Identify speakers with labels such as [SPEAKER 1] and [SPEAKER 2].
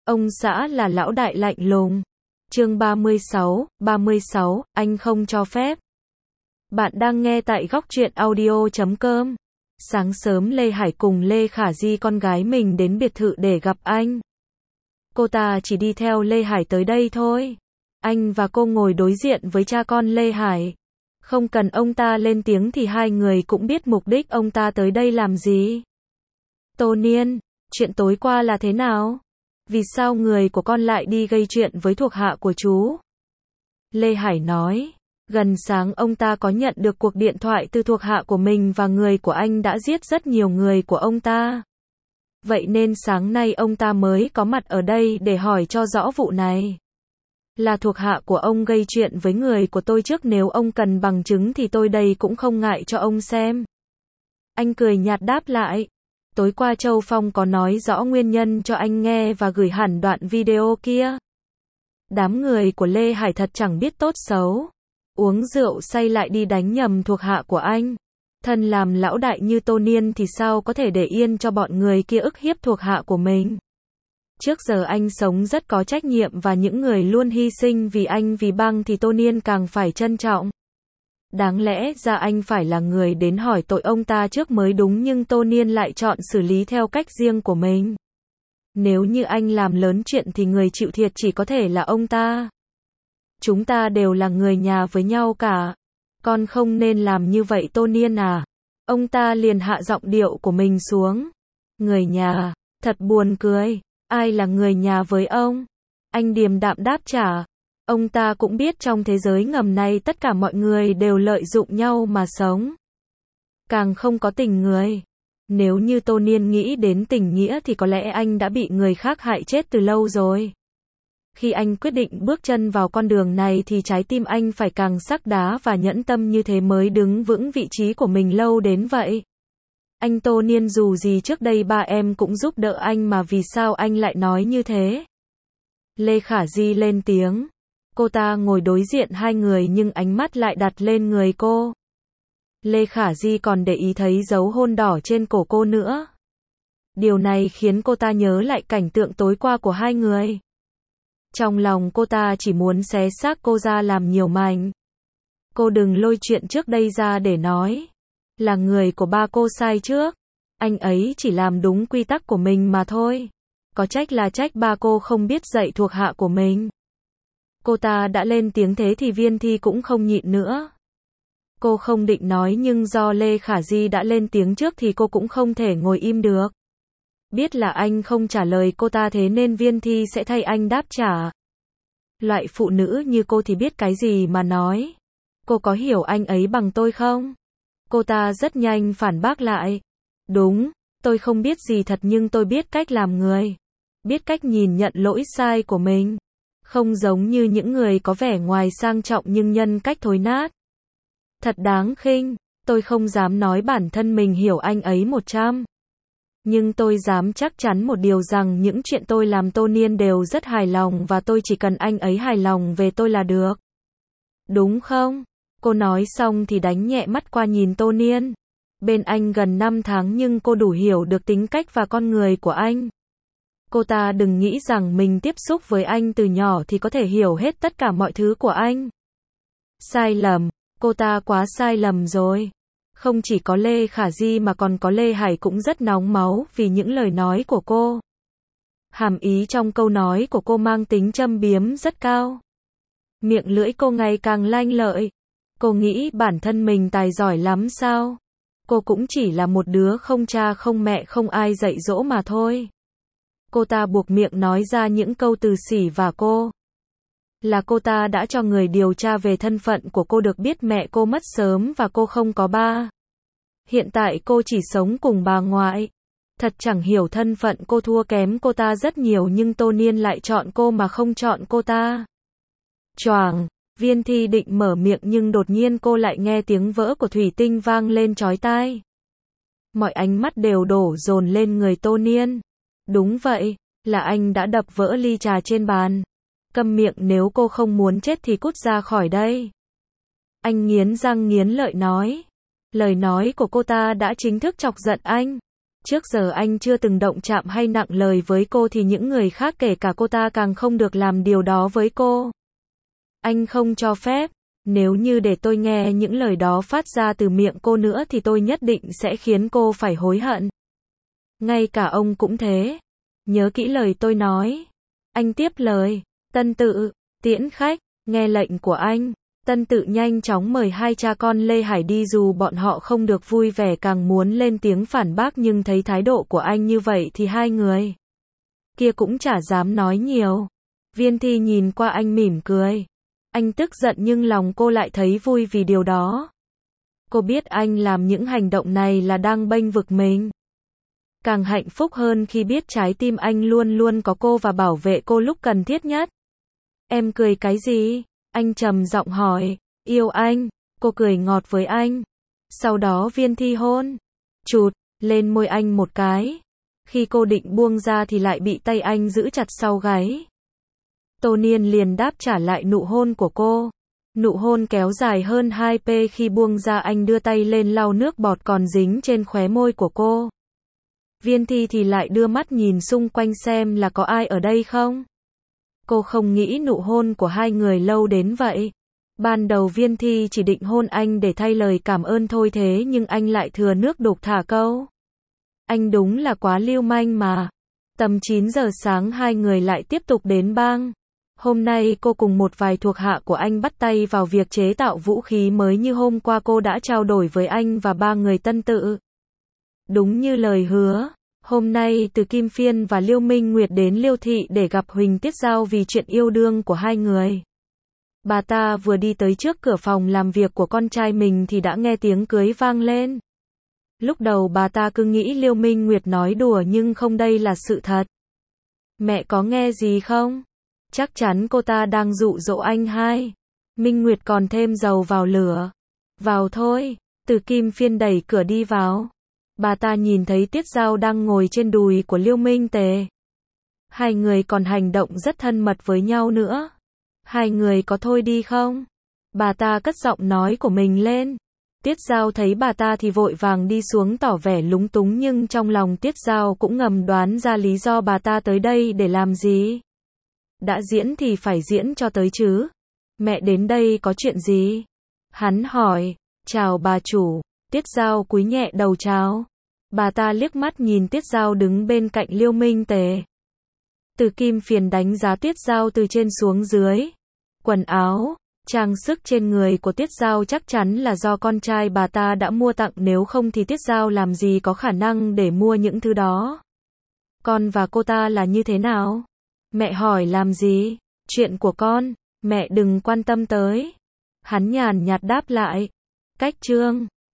[SPEAKER 1] Ông xã là lão đại lạnh lùng. Chương 36, anh không cho phép. Bạn đang nghe tại góc truyện audio.com. Sáng sớm Lê Hải cùng Lê Khả Di con gái mình đến biệt thự để gặp anh. Cô ta chỉ đi theo Lê Hải tới đây thôi. Anh và cô ngồi đối diện với cha con Lê Hải. Không cần ông ta lên tiếng thì hai người cũng biết mục đích ông ta tới đây làm gì. Tô Niên, chuyện tối qua là thế nào? Vì sao người của con lại đi gây chuyện với thuộc hạ của chú? Lê Hải nói, gần sáng ông ta có nhận được cuộc điện thoại từ thuộc hạ của mình và người của anh đã giết rất nhiều người của ông ta. Vậy nên sáng nay ông ta mới có mặt ở đây để hỏi cho rõ vụ này. Là thuộc hạ của ông gây chuyện với người của tôi trước, nếu ông cần bằng chứng thì tôi đây cũng không ngại cho ông xem. Anh cười nhạt đáp lại. Tối qua Châu Phong có nói rõ nguyên nhân cho anh nghe và gửi hẳn đoạn video kia. Đám người của Lê Hải thật chẳng biết tốt xấu. Uống rượu say lại đi đánh nhầm thuộc hạ của anh. Thân làm lão đại như Tô Niên thì sao có thể để yên cho bọn người kia ức hiếp thuộc hạ của mình. Trước giờ anh sống rất có trách nhiệm và những người luôn hy sinh vì anh vì băng thì Tô Niên càng phải trân trọng. Đáng lẽ ra anh phải là người đến hỏi tội ông ta trước mới đúng, nhưng Tô Niên lại chọn xử lý theo cách riêng của mình. Nếu như anh làm lớn chuyện thì người chịu thiệt chỉ có thể là ông ta. Chúng ta đều là người nhà với nhau cả. Con không nên làm như vậy Tô Niên à. Ông ta liền hạ giọng điệu của mình xuống. Người nhà, thật buồn cười. Ai là người nhà với ông? Anh điềm đạm đáp trả. Ông ta cũng biết trong thế giới ngầm này tất cả mọi người đều lợi dụng nhau mà sống. Càng không có tình người. Nếu như Tô Niên nghĩ đến tình nghĩa thì có lẽ anh đã bị người khác hại chết từ lâu rồi. Khi anh quyết định bước chân vào con đường này thì trái tim anh phải càng sắt đá và nhẫn tâm như thế mới đứng vững vị trí của mình lâu đến vậy. Anh Tô Niên, dù gì trước đây ba em cũng giúp đỡ anh mà vì sao anh lại nói như thế? Lê Khả Di lên tiếng. Cô ta ngồi đối diện hai người nhưng ánh mắt lại đặt lên người cô. Lê Khả Di còn để ý thấy dấu hôn đỏ trên cổ cô nữa. Điều này khiến cô ta nhớ lại cảnh tượng tối qua của hai người. Trong lòng cô ta chỉ muốn xé xác cô ra làm nhiều mảnh. Cô đừng lôi chuyện trước đây ra để nói. Là người của ba cô sai trước. Anh ấy chỉ làm đúng quy tắc của mình mà thôi. Có trách là trách ba cô không biết dạy thuộc hạ của mình. Cô ta đã lên tiếng thế thì Viên Thi cũng không nhịn nữa. Cô không định nói nhưng do Lê Khả Di đã lên tiếng trước thì cô cũng không thể ngồi im được. Biết là anh không trả lời cô ta thế nên Viên Thi sẽ thay anh đáp trả. Loại phụ nữ như cô thì biết cái gì mà nói. Cô có hiểu anh ấy bằng tôi không? Cô ta rất nhanh phản bác lại. Đúng, tôi không biết gì thật nhưng tôi biết cách làm người. Biết cách nhìn nhận lỗi sai của mình. Không giống như những người có vẻ ngoài sang trọng nhưng nhân cách thối nát. Thật đáng khinh, tôi không dám nói bản thân mình hiểu anh ấy 100. Nhưng tôi dám chắc chắn một điều rằng những chuyện tôi làm Tô Niên đều rất hài lòng và tôi chỉ cần anh ấy hài lòng về tôi là được. Đúng không? Cô nói xong thì đánh nhẹ mắt qua nhìn Tô Niên. Bên anh gần 5 tháng nhưng cô đủ hiểu được tính cách và con người của anh. Cô ta đừng nghĩ rằng mình tiếp xúc với anh từ nhỏ thì có thể hiểu hết tất cả mọi thứ của anh. Sai lầm, cô ta quá sai lầm rồi. Không chỉ có Lê Khả Di mà còn có Lê Hải cũng rất nóng máu vì những lời nói của cô. Hàm ý trong câu nói của cô mang tính châm biếm rất cao. Miệng lưỡi cô ngày càng lanh lợi. Cô nghĩ bản thân mình tài giỏi lắm sao? Cô cũng chỉ là một đứa không cha không mẹ không ai dạy dỗ mà thôi. Cô ta buộc miệng nói ra những câu từ sỉ vả cô. Là cô ta đã cho người điều tra về thân phận của cô, được biết mẹ cô mất sớm và cô không có ba. Hiện tại cô chỉ sống cùng bà ngoại. Thật chẳng hiểu thân phận cô thua kém cô ta rất nhiều nhưng Tô Niên lại chọn cô mà không chọn cô ta. Choàng, Viên Thi định mở miệng nhưng đột nhiên cô lại nghe tiếng vỡ của thủy tinh vang lên chói tai. Mọi ánh mắt đều đổ dồn lên người Tô Niên. Đúng vậy, là anh đã đập vỡ ly trà trên bàn. Câm miệng, nếu cô không muốn chết thì cút ra khỏi đây. Anh nghiến răng nghiến lợi nói. Lời nói của cô ta đã chính thức chọc giận anh. Trước giờ anh chưa từng động chạm hay nặng lời với cô thì những người khác kể cả cô ta càng không được làm điều đó với cô. Anh không cho phép. Nếu như để tôi nghe những lời đó phát ra từ miệng cô nữa thì tôi nhất định sẽ khiến cô phải hối hận. Ngay cả ông cũng thế. Nhớ kỹ lời tôi nói. Anh tiếp lời. Tân Tự, tiễn khách, nghe lệnh của anh. Tân Tự nhanh chóng mời hai cha con Lê Hải đi dù bọn họ không được vui vẻ càng muốn lên tiếng phản bác nhưng thấy thái độ của anh như vậy thì hai người kia cũng chả dám nói nhiều. Viên Thi nhìn qua anh mỉm cười. Anh tức giận nhưng lòng cô lại thấy vui vì điều đó. Cô biết anh làm những hành động này là đang bênh vực mình. Càng hạnh phúc hơn khi biết trái tim anh luôn luôn có cô và bảo vệ cô lúc cần thiết nhất. Em cười cái gì? Anh trầm giọng hỏi. Yêu anh. Cô cười ngọt với anh. Sau đó Viên Thi hôn chụt lên môi anh một cái. Khi cô định buông ra thì lại bị tay anh giữ chặt sau gáy. Tô Niên liền đáp trả lại nụ hôn của cô. Nụ hôn kéo dài hơn 2p khi buông ra anh đưa tay lên lau nước bọt còn dính trên khóe môi của cô. Viên Thi thì lại đưa mắt nhìn xung quanh xem là có ai ở đây không. Cô không nghĩ nụ hôn của hai người lâu đến vậy. Ban đầu Viên Thi chỉ định hôn anh để thay lời cảm ơn thôi thế nhưng anh lại thừa nước đục thả câu. Anh đúng là quá lưu manh mà. Tầm 9 giờ sáng hai người lại tiếp tục đến bang. Hôm nay cô cùng một vài thuộc hạ của anh bắt tay vào việc chế tạo vũ khí mới như hôm qua cô đã trao đổi với anh và ba người Tân Tự. Đúng như lời hứa, hôm nay Từ Kim Phiên và Liêu Minh Nguyệt đến Liêu Thị để gặp Huỳnh Tiết Giao vì chuyện yêu đương của hai người. Bà ta vừa đi tới trước cửa phòng làm việc của con trai mình thì đã nghe tiếng cưới vang lên. Lúc đầu bà ta cứ nghĩ Liêu Minh Nguyệt nói đùa nhưng không, đây là sự thật. Mẹ có nghe gì không? Chắc chắn cô ta đang dụ dỗ anh hai. Minh Nguyệt còn thêm dầu vào lửa. Vào thôi. Từ Kim Phiên đẩy cửa đi vào. Bà ta nhìn thấy Tiết Giao đang ngồi trên đùi của Liêu Minh Tề. Hai người còn hành động rất thân mật với nhau nữa. Hai người có thôi đi không? Bà ta cất giọng nói của mình lên. Tiết Giao thấy bà ta thì vội vàng đi xuống tỏ vẻ lúng túng nhưng trong lòng Tiết Giao cũng ngầm đoán ra lý do bà ta tới đây để làm gì. Đã diễn thì phải diễn cho tới chứ. Mẹ đến đây có chuyện gì? Hắn hỏi. Chào bà chủ. Tiết Giao cúi nhẹ đầu chào. Bà ta liếc mắt nhìn Tiết Giao đứng bên cạnh Liêu Minh Tề. Từ Kim Phiền đánh giá Tiết Giao từ trên xuống dưới. Quần áo, trang sức trên người của Tiết Giao chắc chắn là do con trai bà ta đã mua tặng, nếu không thì Tiết Giao làm gì có khả năng để mua những thứ đó. Con và cô ta là như thế nào? Mẹ hỏi làm gì? Chuyện của con, mẹ đừng quan tâm tới. Hắn nhàn nhạt đáp lại. Cách chương